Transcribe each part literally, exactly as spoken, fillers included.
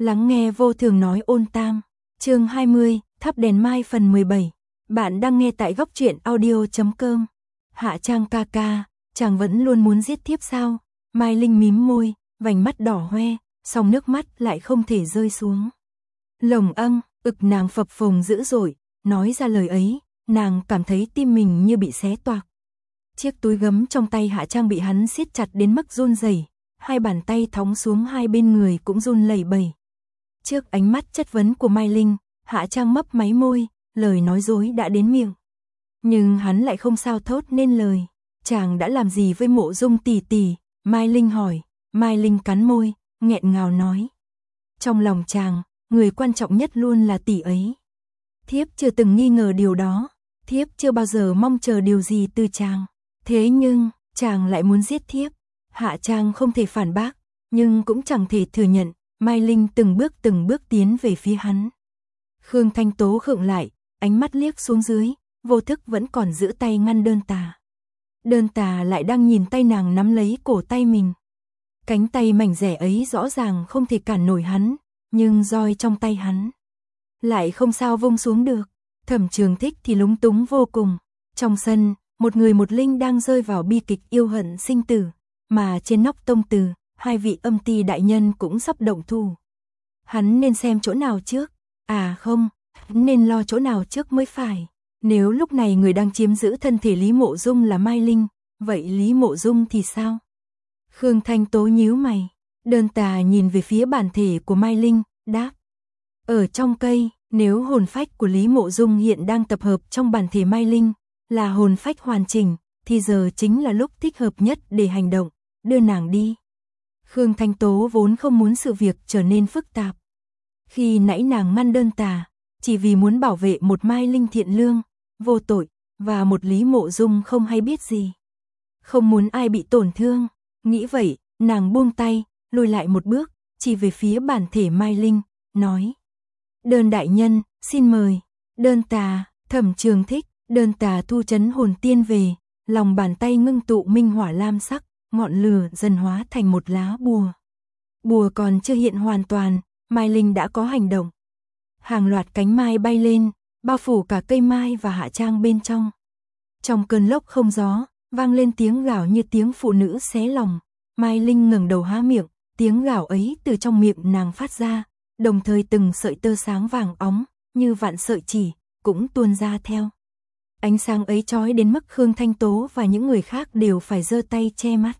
Lắng nghe vô thường nói ôn tam, chương hai mươi, thắp đèn mai phần mười bảy. Bạn đang nghe tại góc truyện audio chấm com. Hạ Trang ca ca, chàng vẫn luôn muốn giết thiếp sao? Mai Linh mím môi, vành mắt đỏ hoe, song nước mắt lại không thể rơi xuống. Lồng âng, ực nàng phập phồng dữ dội, nói ra lời ấy, nàng cảm thấy tim mình như bị xé toạc. Chiếc túi gấm trong tay Hạ Trang bị hắn siết chặt đến mức run rẩy, hai bàn tay thóng xuống hai bên người cũng run lẩy bẩy. Trước ánh mắt chất vấn của Mai Linh, Hạ Trang mấp máy môi, lời nói dối đã đến miệng. Nhưng hắn lại không sao thốt nên lời. Chàng đã làm gì với Mộ Dung tỷ tỷ? Mai Linh hỏi. Mai Linh cắn môi, nghẹn ngào nói. Trong lòng chàng, người quan trọng nhất luôn là tỷ ấy. Thiếp chưa từng nghi ngờ điều đó. Thiếp chưa bao giờ mong chờ điều gì từ chàng. Thế nhưng, chàng lại muốn giết thiếp. Hạ Trang không thể phản bác, nhưng cũng chẳng thể thừa nhận. Mai Linh từng bước từng bước tiến về phía hắn. Khương Thanh Tố khựng lại, ánh mắt liếc xuống dưới, vô thức vẫn còn giữ tay ngăn đơn tà. Đơn tà lại đang nhìn tay nàng nắm lấy cổ tay mình. Cánh tay mảnh rẻ ấy rõ ràng không thể cản nổi hắn, nhưng roi trong tay hắn lại không sao vung xuống được. Thẩm Trường Thích thì lúng túng vô cùng. Trong sân, một người một linh đang rơi vào bi kịch yêu hận sinh tử, mà trên nóc tông từ, hai vị âm ti đại nhân cũng sắp động thủ. Hắn nên xem chỗ nào trước? À không, nên lo chỗ nào trước mới phải. Nếu lúc này người đang chiếm giữ thân thể Lý Mộ Dung là Mai Linh, vậy Lý Mộ Dung thì sao? Khương Thanh Tố nhíu mày, đơn tà nhìn về phía bản thể của Mai Linh, đáp. Ở trong cây, nếu hồn phách của Lý Mộ Dung hiện đang tập hợp trong bản thể Mai Linh, là hồn phách hoàn chỉnh, thì giờ chính là lúc thích hợp nhất để hành động, đưa nàng đi. Khương Thanh Tố vốn không muốn sự việc trở nên phức tạp. Khi nãy nàng ngăn đơn tà, chỉ vì muốn bảo vệ một Mai Linh thiện lương, vô tội, và một Lý Mộ Dung không hay biết gì. Không muốn ai bị tổn thương, nghĩ vậy, nàng buông tay, lùi lại một bước, chỉ về phía bản thể Mai Linh, nói. Đơn đại nhân, xin mời. Đơn tà, Thẩm Trường Thích, đơn tà thu trấn hồn tiên về, lòng bàn tay ngưng tụ minh hỏa lam sắc, ngọn lửa dần hóa thành một lá bùa. Bùa còn chưa hiện hoàn toàn, Mai Linh đã có hành động. Hàng loạt cánh mai bay lên, bao phủ cả cây mai và Hạ Trang bên trong. Trong cơn lốc không gió, vang lên tiếng gào như tiếng phụ nữ xé lòng. Mai Linh ngẩng đầu há miệng, tiếng gào ấy từ trong miệng nàng phát ra, đồng thời từng sợi tơ sáng vàng óng, như vạn sợi chỉ, cũng tuôn ra theo. Ánh sáng ấy chói đến mức Khương Thanh Tố và những người khác đều phải giơ tay che mắt.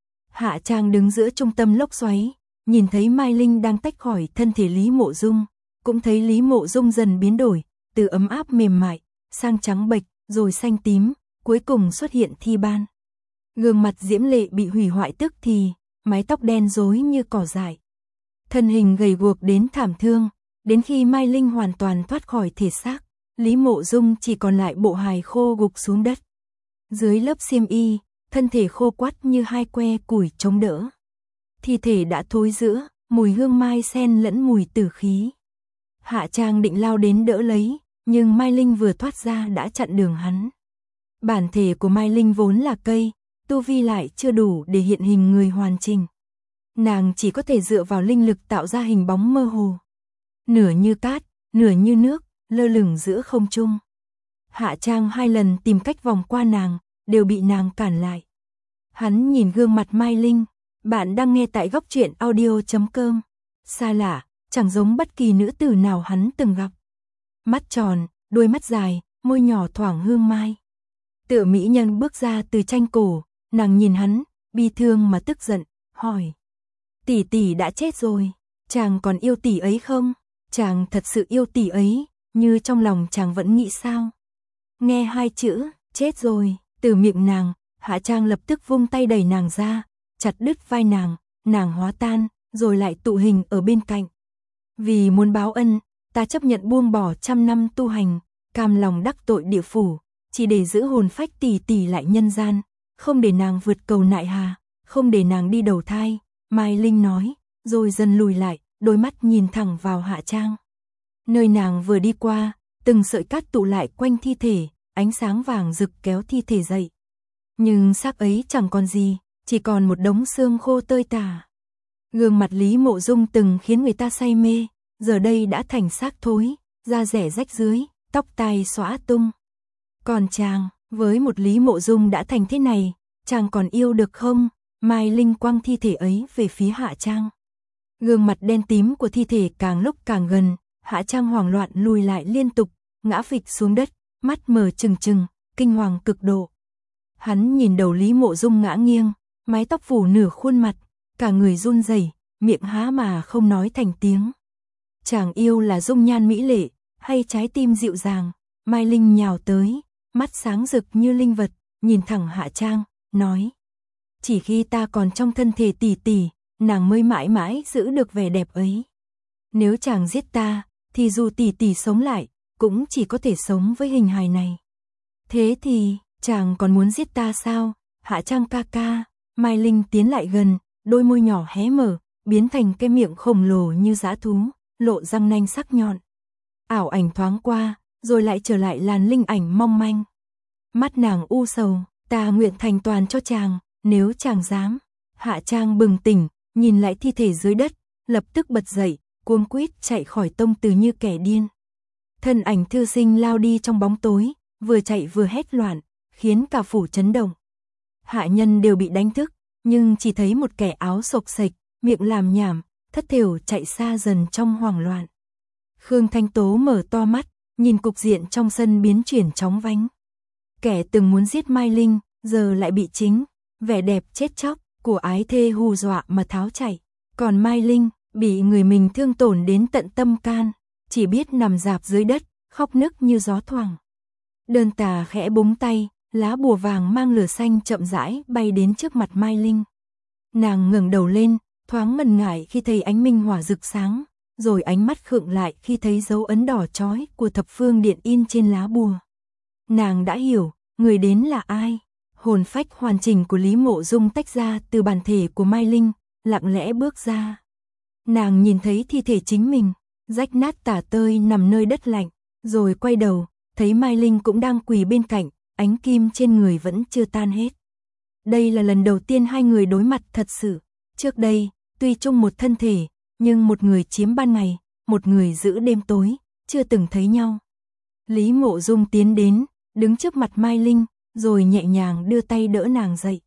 Hạ Trang đứng giữa trung tâm lốc xoáy, nhìn thấy Mai Linh đang tách khỏi thân thể Lý Mộ Dung, cũng thấy Lý Mộ Dung dần biến đổi, từ ấm áp mềm mại, sang trắng bệch, rồi xanh tím, cuối cùng xuất hiện thi ban. Gương mặt diễm lệ bị hủy hoại tức thì, mái tóc đen rối như cỏ dại. Thân hình gầy guộc đến thảm thương, đến khi Mai Linh hoàn toàn thoát khỏi thể xác, Lý Mộ Dung chỉ còn lại bộ hài khô gục xuống đất. Dưới lớp xiêm y, thân thể khô quắt như hai que củi chống đỡ. Thi thể đã thối rữa, mùi hương mai xen lẫn mùi tử khí. Hạ Trang định lao đến đỡ lấy, nhưng Mai Linh vừa thoát ra đã chặn đường hắn. Bản thể của Mai Linh vốn là cây, tu vi lại chưa đủ để hiện hình người hoàn chỉnh. Nàng chỉ có thể dựa vào linh lực tạo ra hình bóng mơ hồ. Nửa như cát, nửa như nước, lơ lửng giữa không trung. Hạ Trang hai lần tìm cách vòng qua nàng, đều bị nàng cản lại. Hắn nhìn gương mặt Mai Linh, bạn đang nghe tại góc truyện audio chấm com. Xa lạ, chẳng giống bất kỳ nữ tử nào hắn từng gặp. Mắt tròn, đôi mắt dài, môi nhỏ thoảng hương mai. Tựa mỹ nhân bước ra từ tranh cổ, nàng nhìn hắn, bi thương mà tức giận, hỏi. Tỷ tỷ đã chết rồi, chàng còn yêu tỷ ấy không? Chàng thật sự yêu tỷ ấy, như trong lòng chàng vẫn nghĩ sao? Nghe hai chữ, chết rồi, từ miệng nàng, Hạ Trang lập tức vung tay đẩy nàng ra, chặt đứt vai nàng, nàng hóa tan, rồi lại tụ hình ở bên cạnh. Vì muốn báo ân, ta chấp nhận buông bỏ trăm năm tu hành, cam lòng đắc tội địa phủ, chỉ để giữ hồn phách tỷ tỷ lại nhân gian, không để nàng vượt cầu nại hà, không để nàng đi đầu thai, Mai Linh nói, rồi dần lùi lại, đôi mắt nhìn thẳng vào Hạ Trang. Nơi nàng vừa đi qua, từng sợi cát tụ lại quanh thi thể, ánh sáng vàng rực kéo thi thể dậy. Nhưng xác ấy chẳng còn gì, chỉ còn một đống xương khô tơi tả. Gương mặt Lý Mộ Dung từng khiến người ta say mê, giờ đây đã thành xác thối, da rẻ rách dưới, tóc tai xõa tung. Còn chàng, với một Lý Mộ Dung đã thành thế này, chàng còn yêu được không? Mai Linh quăng thi thể ấy về phía Hạ Trang. Gương mặt đen tím của thi thể càng lúc càng gần, Hạ Trang hoảng loạn lùi lại liên tục, ngã phịch xuống đất, mắt mở trừng trừng, kinh hoàng cực độ. Hắn nhìn đầu Lý Mộ Dung ngã nghiêng, mái tóc phủ nửa khuôn mặt, cả người run rẩy, miệng há mà không nói thành tiếng. Chàng yêu là dung nhan mỹ lệ, hay trái tim dịu dàng? Mai Linh nhào tới, mắt sáng rực như linh vật, nhìn thẳng Hạ Trang, nói: chỉ khi ta còn trong thân thể tỷ tỷ, nàng mới mãi mãi giữ được vẻ đẹp ấy. Nếu chàng giết ta, thì dù tỷ tỷ sống lại, cũng chỉ có thể sống với hình hài này. Thế thì, chàng còn muốn giết ta sao? Hạ Trang ca ca. Mai Linh tiến lại gần, đôi môi nhỏ hé mở, biến thành cái miệng khổng lồ như dã thú, lộ răng nanh sắc nhọn. Ảo ảnh thoáng qua, rồi lại trở lại làn linh ảnh mong manh. Mắt nàng u sầu, ta nguyện thành toàn cho chàng, nếu chàng dám. Hạ Trang bừng tỉnh, nhìn lại thi thể dưới đất, lập tức bật dậy, cuống quýt chạy khỏi tông từ như kẻ điên. Thân ảnh thư sinh lao đi trong bóng tối, vừa chạy vừa hét loạn, khiến cả phủ chấn động. Hạ nhân đều bị đánh thức, nhưng chỉ thấy một kẻ áo xộc xệch, miệng làm nhảm, thất thểu chạy xa dần trong hoảng loạn. Khương Thanh Tố mở to mắt, nhìn cục diện trong sân biến chuyển chóng vánh. Kẻ từng muốn giết Mai Linh, giờ lại bị chính vẻ đẹp chết chóc của ái thê hù dọa mà tháo chạy. Còn Mai Linh, bị người mình thương tổn đến tận tâm can, chỉ biết nằm rạp dưới đất, khóc nức như gió thoảng. Đơn Tà khẽ búng tay, lá bùa vàng mang lửa xanh chậm rãi bay đến trước mặt Mai Linh. Nàng ngẩng đầu lên, thoáng ngần ngại khi thấy ánh minh hỏa rực sáng, rồi ánh mắt khựng lại khi thấy dấu ấn đỏ chói của thập phương điện in trên lá bùa. Nàng đã hiểu, người đến là ai. Hồn phách hoàn chỉnh của Lý Mộ Dung tách ra từ bản thể của Mai Linh, lặng lẽ bước ra. Nàng nhìn thấy thi thể chính mình, rách nát tả tơi nằm nơi đất lạnh, rồi quay đầu, thấy Mai Linh cũng đang quỳ bên cạnh, ánh kim trên người vẫn chưa tan hết. Đây là lần đầu tiên hai người đối mặt thật sự. Trước đây, tuy chung một thân thể, nhưng một người chiếm ban ngày, một người giữ đêm tối, chưa từng thấy nhau. Lý Mộ Dung tiến đến, đứng trước mặt Mai Linh, rồi nhẹ nhàng đưa tay đỡ nàng dậy.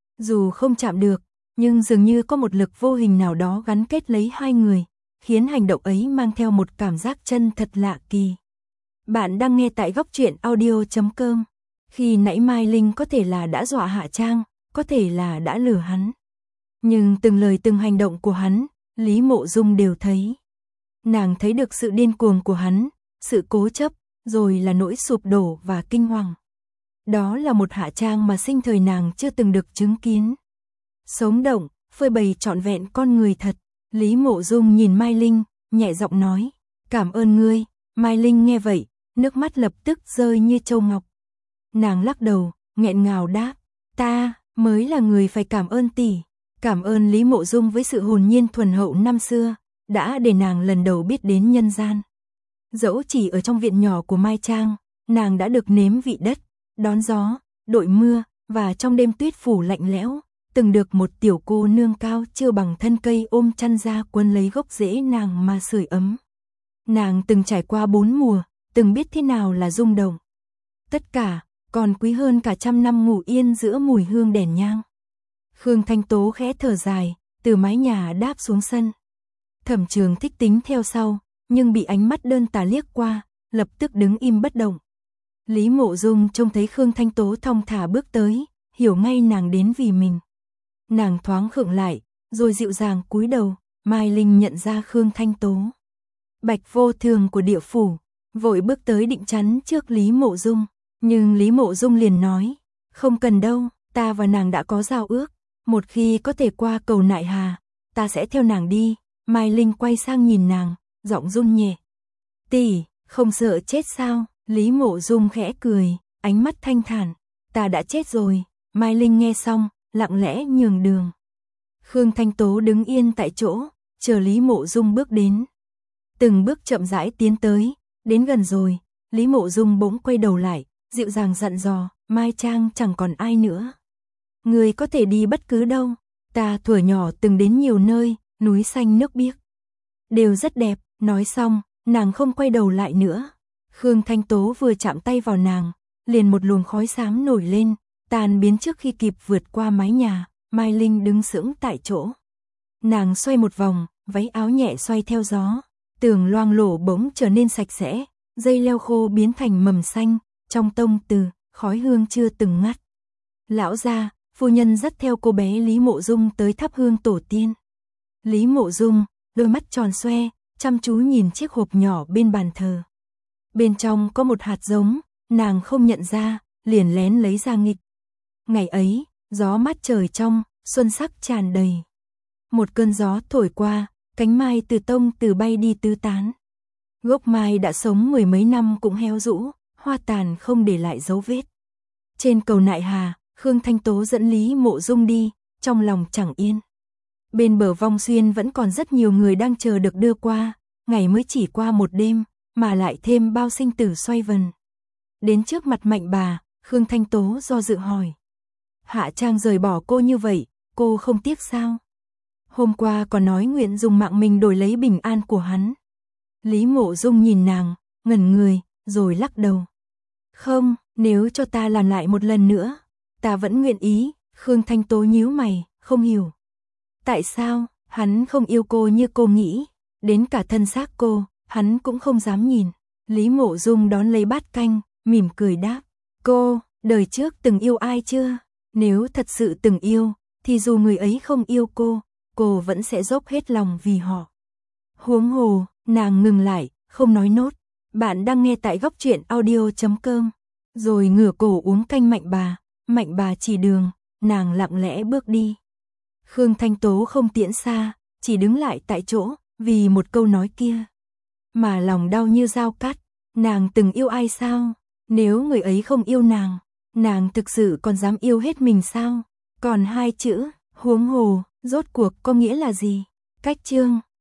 Dù không chạm được, nhưng dường như có một lực vô hình nào đó gắn kết lấy hai người, khiến hành động ấy mang theo một cảm giác chân thật lạ kỳ. Bạn đang nghe tại góc truyện audio chấm com. Khi nãy Mai Linh có thể là đã dọa Hạ Trang, có thể là đã lừa hắn. Nhưng từng lời từng hành động của hắn, Lý Mộ Dung đều thấy. Nàng thấy được sự điên cuồng của hắn, sự cố chấp, rồi là nỗi sụp đổ và kinh hoàng. Đó là một Hạ Trang mà sinh thời nàng chưa từng được chứng kiến. Sống động, phơi bày trọn vẹn con người thật. Lý Mộ Dung nhìn Mai Linh, nhẹ giọng nói: cảm ơn ngươi. Mai Linh nghe vậy, nước mắt lập tức rơi như châu ngọc. Nàng lắc đầu, nghẹn ngào đáp: ta mới là người phải cảm ơn tỷ. Cảm ơn Lý Mộ Dung với sự hồn nhiên thuần hậu năm xưa, đã để nàng lần đầu biết đến nhân gian. Dẫu chỉ ở trong viện nhỏ của Mai Trang, nàng đã được nếm vị đất, đón gió, đội mưa, và trong đêm tuyết phủ lạnh lẽo, từng được một tiểu cô nương cao chưa bằng thân cây ôm chăn ra quấn lấy gốc rễ nàng mà sưởi ấm. Nàng từng trải qua bốn mùa, từng biết thế nào là rung động. Tất cả còn quý hơn cả trăm năm ngủ yên giữa mùi hương đèn nhang. Khương Thanh Tố khẽ thở dài, từ mái nhà đáp xuống sân. Thẩm Trường Thích tính theo sau, nhưng bị ánh mắt Đơn Tà liếc qua, lập tức đứng im bất động. Lý Mộ Dung trông thấy Khương Thanh Tố thong thả bước tới, hiểu ngay nàng đến vì mình. Nàng thoáng khựng lại, rồi dịu dàng cúi đầu. Mai Linh nhận ra Khương Thanh Tố. Bạch Vô Thường của địa phủ, vội bước tới định chắn trước Lý Mộ Dung, nhưng Lý Mộ Dung liền nói: không cần đâu, ta và nàng đã có giao ước, một khi có thể qua cầu Nại Hà, ta sẽ theo nàng đi. Mai Linh quay sang nhìn nàng, giọng run nhẹ: tỷ, không sợ chết sao? Lý Mộ Dung khẽ cười, ánh mắt thanh thản: ta đã chết rồi. Mai Linh nghe xong, lặng lẽ nhường đường. Khương Thanh Tố đứng yên tại chỗ, chờ Lý Mộ Dung bước đến. Từng bước chậm rãi tiến tới, đến gần rồi, Lý Mộ Dung bỗng quay đầu lại, dịu dàng dặn dò: Mai Trang chẳng còn ai nữa. Người có thể đi bất cứ đâu, ta thuở nhỏ từng đến nhiều nơi, núi xanh nước biếc, đều rất đẹp, nói xong, nàng không quay đầu lại nữa. Khương Thanh Tố vừa chạm tay vào nàng, liền một luồng khói xám nổi lên, tan biến trước khi kịp vượt qua mái nhà, Mai Linh đứng sững tại chỗ. Nàng xoay một vòng, váy áo nhẹ xoay theo gió, tường loang lổ bỗng trở nên sạch sẽ, dây leo khô biến thành mầm xanh, trong tông từ, khói hương chưa từng ngắt. Lão gia, phu nhân dắt theo cô bé Lý Mộ Dung tới thắp hương tổ tiên. Lý Mộ Dung, đôi mắt tròn xoe, chăm chú nhìn chiếc hộp nhỏ bên bàn thờ. Bên trong có một hạt giống, nàng không nhận ra, liền lén lấy ra nghịch. Ngày ấy, gió mát trời trong, xuân sắc tràn đầy. Một cơn gió thổi qua, cánh mai từ tông từ bay đi tứ tán. Gốc mai đã sống mười mấy năm cũng héo rũ, hoa tàn không để lại dấu vết. Trên cầu Nại Hà, Khương Thanh Tố dẫn Lý Mộ Dung đi, trong lòng chẳng yên. Bên bờ Vong Xuyên vẫn còn rất nhiều người đang chờ được đưa qua, ngày mới chỉ qua một đêm, mà lại thêm bao sinh tử xoay vần. Đến trước mặt Mạnh bà, Khương Thanh Tố do dự hỏi. Hạ Trang rời bỏ cô như vậy, cô không tiếc sao? Hôm qua còn nói nguyện dùng mạng mình đổi lấy bình an của hắn. Lý Mộ Dung nhìn nàng, ngẩn người, rồi lắc đầu. Không, nếu cho ta làm lại một lần nữa, ta vẫn nguyện ý. Khương Thanh Tố nhíu mày, không hiểu. Tại sao, hắn không yêu cô như cô nghĩ, đến cả thân xác cô, hắn cũng không dám nhìn. Lý Mộ Dung đón lấy bát canh, mỉm cười đáp. Cô, đời trước từng yêu ai chưa? Nếu thật sự từng yêu, thì dù người ấy không yêu cô, cô vẫn sẽ dốc hết lòng vì họ. Huống hồ, nàng ngừng lại, không nói nốt. Bạn đang nghe tại góc truyện audio chấm com. Rồi ngửa cổ uống canh Mạnh bà, Mạnh bà chỉ đường, nàng lặng lẽ bước đi. Khương Thanh Tố không tiễn xa, chỉ đứng lại tại chỗ, vì một câu nói kia. Mà lòng đau như dao cắt, nàng từng yêu ai sao? Nếu người ấy không yêu nàng, nàng thực sự còn dám yêu hết mình sao? Còn hai chữ, huống hồ, rốt cuộc có nghĩa là gì? Cách chương